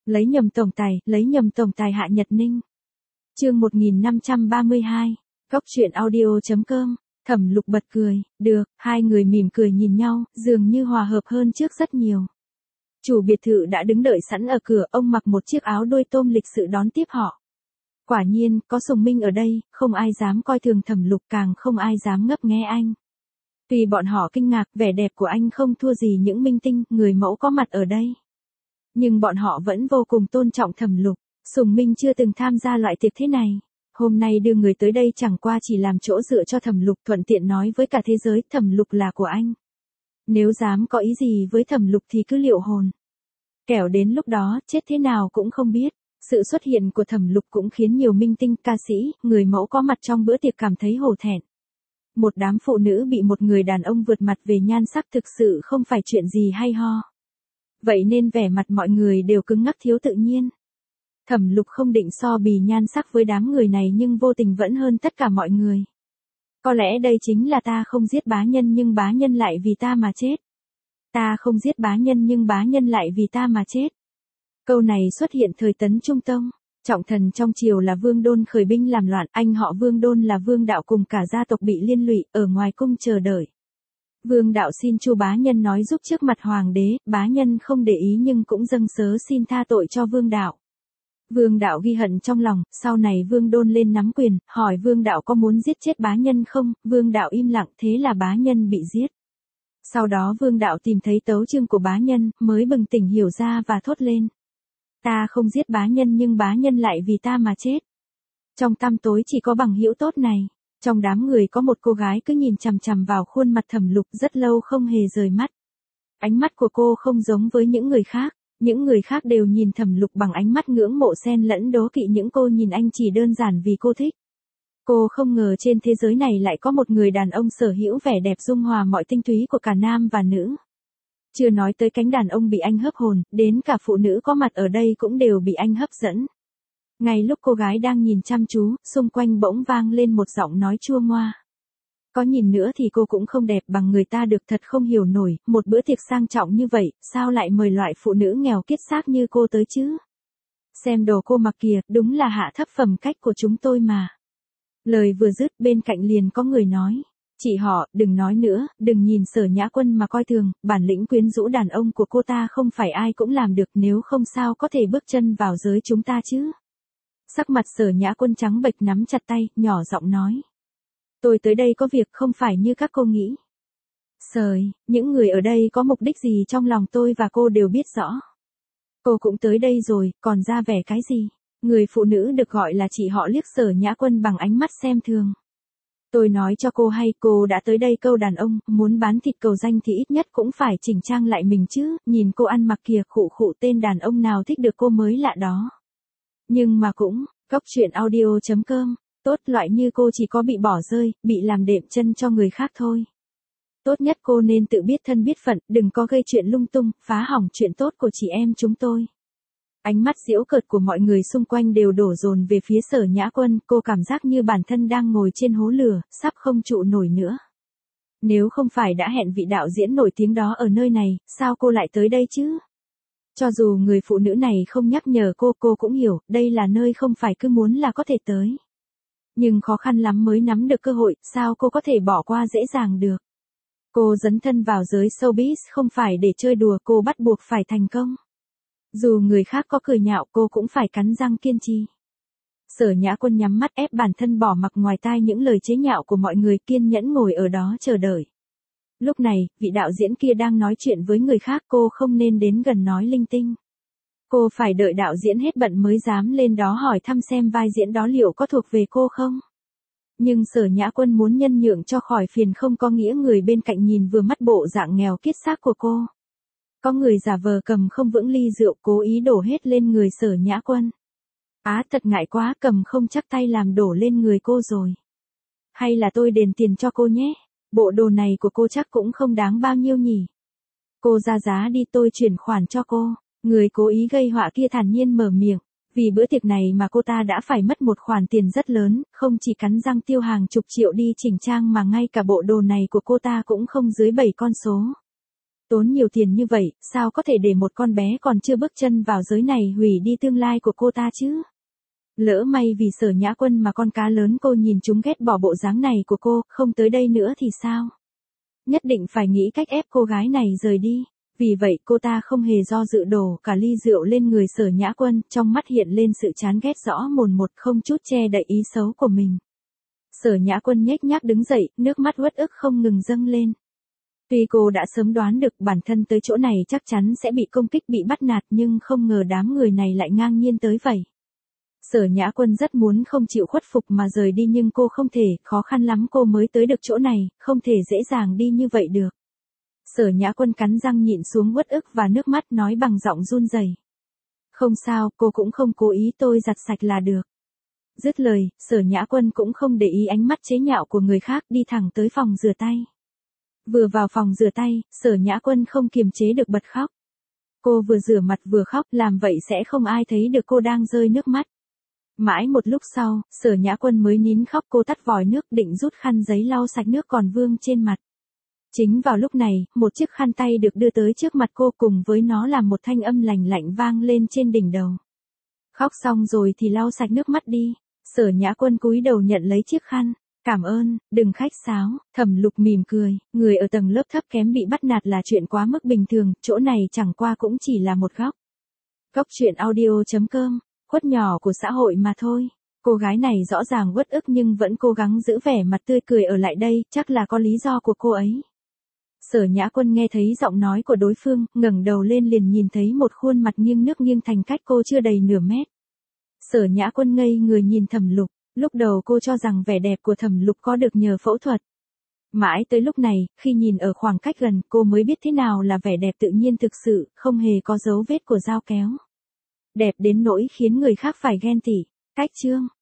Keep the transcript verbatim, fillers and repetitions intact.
Lấy nhầm tổng tài, lấy nhầm tổng tài Hạ Nhật Ninh. Chương một nghìn năm trăm ba mươi hai, Góc truyện audio chấm com. Thẩm Lục bật cười, được, hai người mỉm cười nhìn nhau, dường như hòa hợp hơn trước rất nhiều. Chủ biệt thự đã đứng đợi sẵn ở cửa, ông mặc một chiếc áo đôi tôm lịch sự đón tiếp họ. Quả nhiên, có Sùng Minh ở đây, không ai dám coi thường Thẩm Lục, càng không ai dám ngấp nghé anh. Tuy bọn họ kinh ngạc, vẻ đẹp của anh không thua gì những minh tinh, người mẫu có mặt ở đây. Nhưng bọn họ vẫn vô cùng tôn trọng Thẩm Lục. Sùng Minh chưa từng tham gia loại tiệc thế này. Hôm nay đưa người tới đây chẳng qua chỉ làm chỗ dựa cho Thẩm Lục, thuận tiện nói với cả thế giới, Thẩm Lục là của anh. Nếu dám có ý gì với Thẩm Lục thì cứ liệu hồn. Kẻo đến lúc đó, chết thế nào cũng không biết. Sự xuất hiện của Thẩm Lục cũng khiến nhiều minh tinh, ca sĩ, người mẫu có mặt trong bữa tiệc cảm thấy hổ thẹn. Một đám phụ nữ bị một người đàn ông vượt mặt về nhan sắc thực sự không phải chuyện gì hay ho. Vậy nên vẻ mặt mọi người đều cứng ngắc thiếu tự nhiên. Thẩm Lục không định so bì nhan sắc với đám người này nhưng vô tình vẫn hơn tất cả mọi người. Có lẽ đây chính là ta không giết bá nhân nhưng bá nhân lại vì ta mà chết. Ta không giết bá nhân nhưng bá nhân lại vì ta mà chết. Câu này xuất hiện thời Tấn Trung Tông. Trọng thần trong triều là Vương Đôn khởi binh làm loạn, anh họ Vương Đôn là Vương Đạo cùng cả gia tộc bị liên lụy, ở ngoài cung chờ đợi. Vương Đạo xin Chu bá nhân nói giúp trước mặt hoàng đế, bá nhân không để ý nhưng cũng dâng sớ xin tha tội cho Vương Đạo. Vương Đạo ghi hận trong lòng, sau này Vương Đôn lên nắm quyền, hỏi Vương Đạo có muốn giết chết bá nhân không, Vương Đạo im lặng, thế là bá nhân bị giết. Sau đó Vương Đạo tìm thấy tấu chương của bá nhân, mới bừng tỉnh hiểu ra và thốt lên. Ta không giết bá nhân nhưng bá nhân lại vì ta mà chết. Trong tăm tối chỉ có bằng hữu tốt này. Trong đám người có một cô gái cứ nhìn chằm chằm vào khuôn mặt Thẩm Lục rất lâu không hề rời mắt. Ánh mắt của cô không giống với những người khác. Những người khác đều nhìn Thẩm Lục bằng ánh mắt ngưỡng mộ xen lẫn đố kỵ, những cô nhìn anh chỉ đơn giản vì cô thích. Cô không ngờ trên thế giới này lại có một người đàn ông sở hữu vẻ đẹp dung hòa mọi tinh túy của cả nam và nữ. Chưa nói tới cánh đàn ông bị anh hấp hồn, đến cả phụ nữ có mặt ở đây cũng đều bị anh hấp dẫn. Ngay lúc cô gái đang nhìn chăm chú, xung quanh bỗng vang lên một giọng nói chua ngoa. Có nhìn nữa thì cô cũng không đẹp bằng người ta được, thật không hiểu nổi, một bữa tiệc sang trọng như vậy, sao lại mời loại phụ nữ nghèo kiết xác như cô tới chứ? Xem đồ cô mặc kìa, đúng là hạ thấp phẩm cách của chúng tôi mà. Lời vừa dứt, bên cạnh liền có người nói. Chị họ, đừng nói nữa, đừng nhìn Sở Nhã Quân mà coi thường, bản lĩnh quyến rũ đàn ông của cô ta không phải ai cũng làm được, nếu không sao có thể bước chân vào giới chúng ta chứ. Sắc mặt Sở Nhã Quân trắng bệch nắm chặt tay, nhỏ giọng nói. Tôi tới đây có việc không phải như các cô nghĩ. Sời, những người ở đây có mục đích gì trong lòng tôi và cô đều biết rõ. Cô cũng tới đây rồi, còn ra vẻ cái gì? Người phụ nữ được gọi là chị họ liếc Sở Nhã Quân bằng ánh mắt xem thường. Tôi nói cho cô hay, cô đã tới đây câu đàn ông, muốn bán thịt cầu danh thì ít nhất cũng phải chỉnh trang lại mình chứ, nhìn cô ăn mặc kìa, khụ khụ, tên đàn ông nào thích được cô mới lạ đó. Nhưng mà cũng, Góc truyện audio chấm com, tốt, loại như cô chỉ có bị bỏ rơi, bị làm đệm chân cho người khác thôi. Tốt nhất cô nên tự biết thân biết phận, đừng có gây chuyện lung tung, phá hỏng chuyện tốt của chị em chúng tôi. Ánh mắt giễu cợt của mọi người xung quanh đều đổ dồn về phía Sở Nhã Quân, cô cảm giác như bản thân đang ngồi trên hố lửa, sắp không trụ nổi nữa. Nếu không phải đã hẹn vị đạo diễn nổi tiếng đó ở nơi này, sao cô lại tới đây chứ? Cho dù người phụ nữ này không nhắc nhở cô, cô cũng hiểu, đây là nơi không phải cứ muốn là có thể tới. Nhưng khó khăn lắm mới nắm được cơ hội, sao cô có thể bỏ qua dễ dàng được? Cô dấn thân vào giới showbiz không phải để chơi đùa, cô bắt buộc phải thành công. Dù người khác có cười nhạo cô cũng phải cắn răng kiên trì. Sở Nhã Quân nhắm mắt ép bản thân bỏ mặc ngoài tai những lời chế nhạo của mọi người, kiên nhẫn ngồi ở đó chờ đợi. Lúc này, vị đạo diễn kia đang nói chuyện với người khác, cô không nên đến gần nói linh tinh. Cô phải đợi đạo diễn hết bận mới dám lên đó hỏi thăm xem vai diễn đó liệu có thuộc về cô không. Nhưng Sở Nhã Quân muốn nhân nhượng cho khỏi phiền không có nghĩa người bên cạnh nhìn vừa mắt bộ dạng nghèo kiết xác của cô. Có người giả vờ cầm không vững ly rượu cố ý đổ hết lên người Sở Nhã Quân. Á thật ngại quá, cầm không chắc tay làm đổ lên người cô rồi. Hay là tôi đền tiền cho cô nhé, bộ đồ này của cô chắc cũng không đáng bao nhiêu nhỉ. Cô ra giá đi, tôi chuyển khoản cho cô. Người cố ý gây họa kia thản nhiên mở miệng. Vì bữa tiệc này mà cô ta đã phải mất một khoản tiền rất lớn, không chỉ cắn răng tiêu hàng chục triệu đi chỉnh trang mà ngay cả bộ đồ này của cô ta cũng không dưới bảy con số. Tốn nhiều tiền như vậy, sao có thể để một con bé còn chưa bước chân vào giới này hủy đi tương lai của cô ta chứ? Lỡ may vì Sở Nhã Quân mà con cá lớn cô nhìn chúng ghét bỏ bộ dáng này của cô, không tới đây nữa thì sao? Nhất định phải nghĩ cách ép cô gái này rời đi. Vì vậy cô ta không hề do dự đổ cả ly rượu lên người Sở Nhã Quân, trong mắt hiện lên sự chán ghét rõ mồn một, không chút che đậy ý xấu của mình. Sở Nhã Quân nhếch nhác đứng dậy, nước mắt uất ức không ngừng dâng lên. Tuy cô đã sớm đoán được bản thân tới chỗ này chắc chắn sẽ bị công kích bị bắt nạt nhưng không ngờ đám người này lại ngang nhiên tới vậy. Sở Nhã Quân rất muốn không chịu khuất phục mà rời đi nhưng cô không thể, khó khăn lắm cô mới tới được chỗ này, không thể dễ dàng đi như vậy được. Sở Nhã Quân cắn răng nhịn xuống uất ức và nước mắt nói bằng giọng run rẩy. Không sao, cô cũng không cố ý, tôi giặt sạch là được. Dứt lời, Sở Nhã Quân cũng không để ý ánh mắt chế nhạo của người khác, đi thẳng tới phòng rửa tay. Vừa vào phòng rửa tay, Sở Nhã Quân không kiềm chế được bật khóc. Cô vừa rửa mặt vừa khóc, làm vậy sẽ không ai thấy được cô đang rơi nước mắt. Mãi một lúc sau, Sở Nhã Quân mới nín khóc, cô tắt vòi nước định rút khăn giấy lau sạch nước còn vương trên mặt. Chính vào lúc này, một chiếc khăn tay được đưa tới trước mặt cô, cùng với nó là một thanh âm lành lạnh vang lên trên đỉnh đầu. Khóc xong rồi thì lau sạch nước mắt đi. Sở Nhã Quân cúi đầu nhận lấy chiếc khăn. Cảm ơn, đừng khách sáo. Thẩm Lục mỉm cười, người ở tầng lớp thấp kém bị bắt nạt là chuyện quá mức bình thường, chỗ này chẳng qua cũng chỉ là một góc. Góc truyện audio chấm com, khuất nhỏ của xã hội mà thôi. Cô gái này rõ ràng uất ức nhưng vẫn cố gắng giữ vẻ mặt tươi cười ở lại đây, chắc là có lý do của cô ấy. Sở Nhã Quân nghe thấy giọng nói của đối phương, ngẩng đầu lên liền nhìn thấy một khuôn mặt nghiêng nước nghiêng thành cách cô chưa đầy nửa mét. Sở Nhã Quân ngây người nhìn Thẩm Lục, lúc đầu cô cho rằng vẻ đẹp của Thẩm Lục có được nhờ phẫu thuật. Mãi tới lúc này, khi nhìn ở khoảng cách gần, cô mới biết thế nào là vẻ đẹp tự nhiên thực sự, không hề có dấu vết của dao kéo. Đẹp đến nỗi khiến người khác phải ghen tị. Cách chương